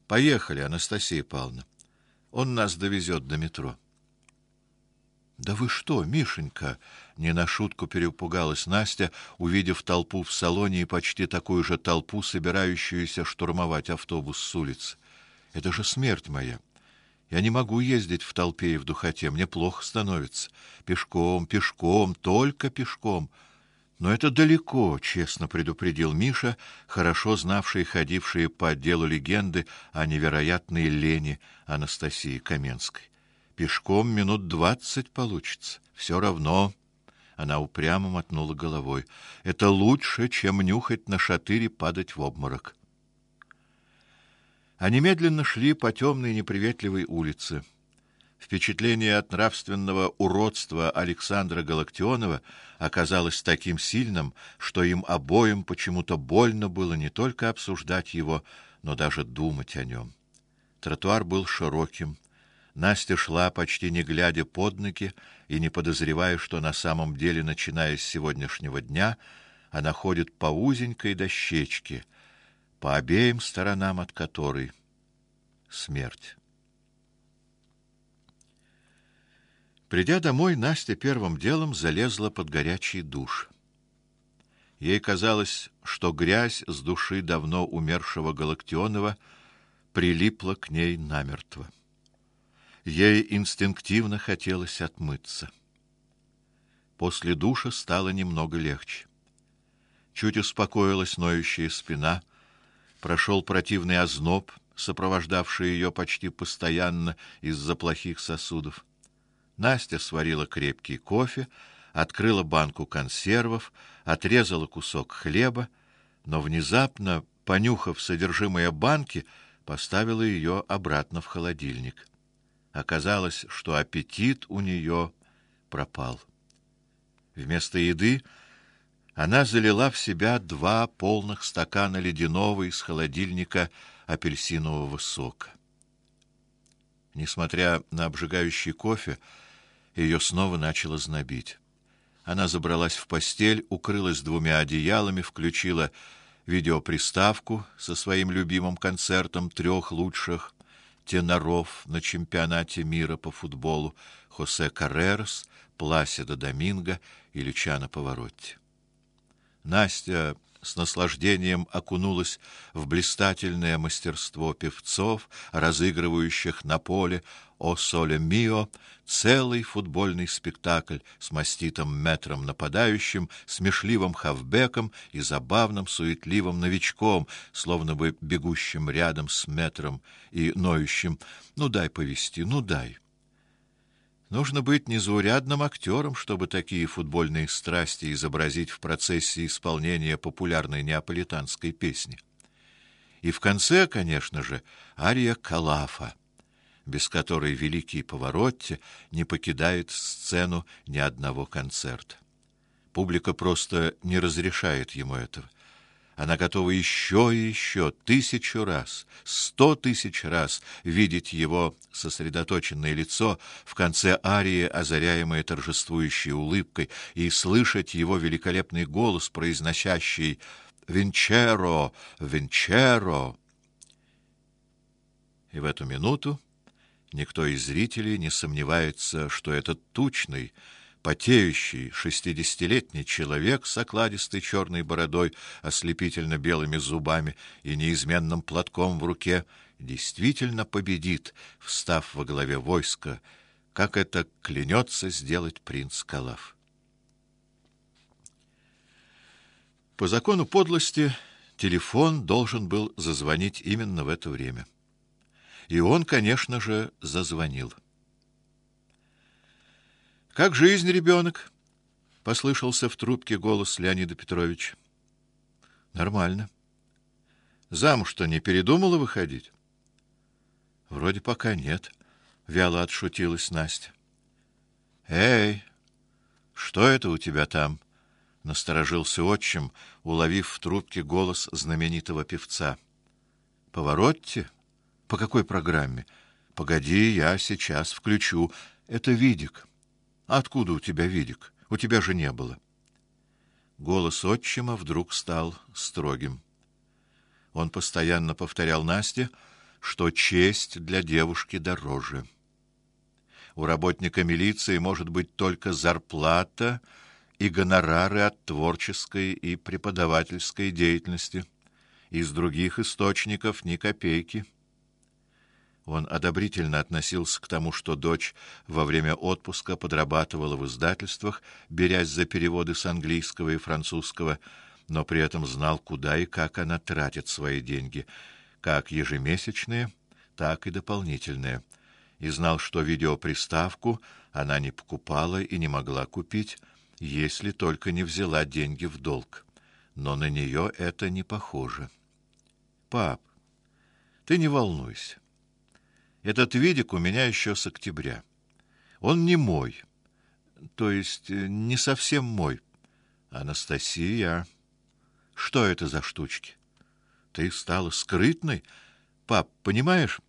Поехали, Анастасия Павловна. Он нас довезет до метро. Да вы что, Мишенька, не на шутку перепугалась Настя, увидев толпу в салоне и почти такую же толпу, собирающуюся штурмовать автобус с улицы. Это же смерть моя. Я не могу ездить в толпе и в духоте, мне плохо становится. Пешком, пешком, только пешком. Но это далеко, честно предупредил Миша, хорошо знавший ходившие по отделу легенды о невероятной лени Анастасии Каменской. Пешком минут 20 получится. Все равно. Она упрямо мотнула головой. Это лучше, чем нюхать на шатыре, падать в обморок. Они медленно шли по темной неприветливой улице. Впечатление от нравственного уродства Александра Галактионова оказалось таким сильным, что им обоим почему-то больно было не только обсуждать его, но даже думать о нем. Тротуар был широким. Настя шла, почти не глядя под ноги и не подозревая, что на самом деле, начиная с сегодняшнего дня, она ходит по узенькой дощечке, по обеим сторонам от которой смерть. Придя домой, Настя первым делом залезла под горячий душ. Ей казалось, что грязь с души давно умершего Галактионова прилипла к ней намертво. Ей инстинктивно хотелось отмыться. После душа стало немного легче. Чуть успокоилась ноющая спина, прошел противный озноб, сопровождавший ее почти постоянно из-за плохих сосудов. Настя сварила крепкий кофе, открыла банку консервов, отрезала кусок хлеба, но внезапно, понюхав содержимое банки, поставила ее обратно в холодильник. Оказалось, что аппетит у нее пропал. Вместо еды она залила в себя 2 полных стакана ледяного из холодильника апельсинового сока. Несмотря на обжигающий кофе, ее снова начало знобить. Она забралась в постель, укрылась 2 одеялами, включила видеоприставку со своим любимым концертом 3 лучших теноров на чемпионате мира по футболу: Хосе Каррерас, Пласидо Доминго и Лючано Паваротти. Настя с наслаждением окунулась в блистательное мастерство певцов, разыгрывающих на поле «О соле мио» целый футбольный спектакль с маститым мэтром нападающим, смешливым хавбеком и забавным суетливым новичком, словно бы бегущим рядом с мэтром и ноющим: «Ну дай повести, ну дай». Нужно быть незаурядным актером, чтобы такие футбольные страсти изобразить в процессе исполнения популярной неаполитанской песни. И в конце, конечно же, ария Калафа, без которой великий Паваротти не покидает сцену ни одного концерта. Публика просто не разрешает ему этого. Она готова еще и еще 1000 раз, 100 000 раз видеть его сосредоточенное лицо в конце арии, озаряемое торжествующей улыбкой, и слышать его великолепный голос, произносящий «Винчеро! Винчеро!». И в эту минуту никто из зрителей не сомневается, что этот тучный, потеющий 60-летний человек с окладистой черной бородой, ослепительно белыми зубами и неизменным платком в руке действительно победит, встав во главе войска, как это клянется сделать принц Калаф. По закону подлости телефон должен был зазвонить именно в это время. И он, конечно же, зазвонил. «Как жизнь, ребенок?» — послышался в трубке голос Леонида Петровича. «Нормально. Замуж-то не передумала выходить?» «Вроде пока нет», — вяло отшутилась Настя. «Эй, что это у тебя там?» — насторожился отчим, уловив в трубке голос знаменитого певца. «Паваротти? По какой программе? Погоди, я сейчас включу. Это Видик». «Откуда у тебя Видик? У тебя же не было». Голос отчима вдруг стал строгим. Он постоянно повторял Насте, что честь для девушки дороже. У работника милиции может быть только зарплата и гонорары от творческой и преподавательской деятельности. Из других источников ни копейки. Он одобрительно относился к тому, что дочь во время отпуска подрабатывала в издательствах, берясь за переводы с английского и французского, но при этом знал, куда и как она тратит свои деньги, как ежемесячные, так и дополнительные, и знал, что видеоприставку она не покупала и не могла купить, если только не взяла деньги в долг. Но на нее это не похоже. Пап, ты не волнуйся. Этот видик у меня еще с октября. Он не мой. То есть не совсем мой. Анастасия, что это за штучки? Ты стала скрытной? Пап, понимаешь?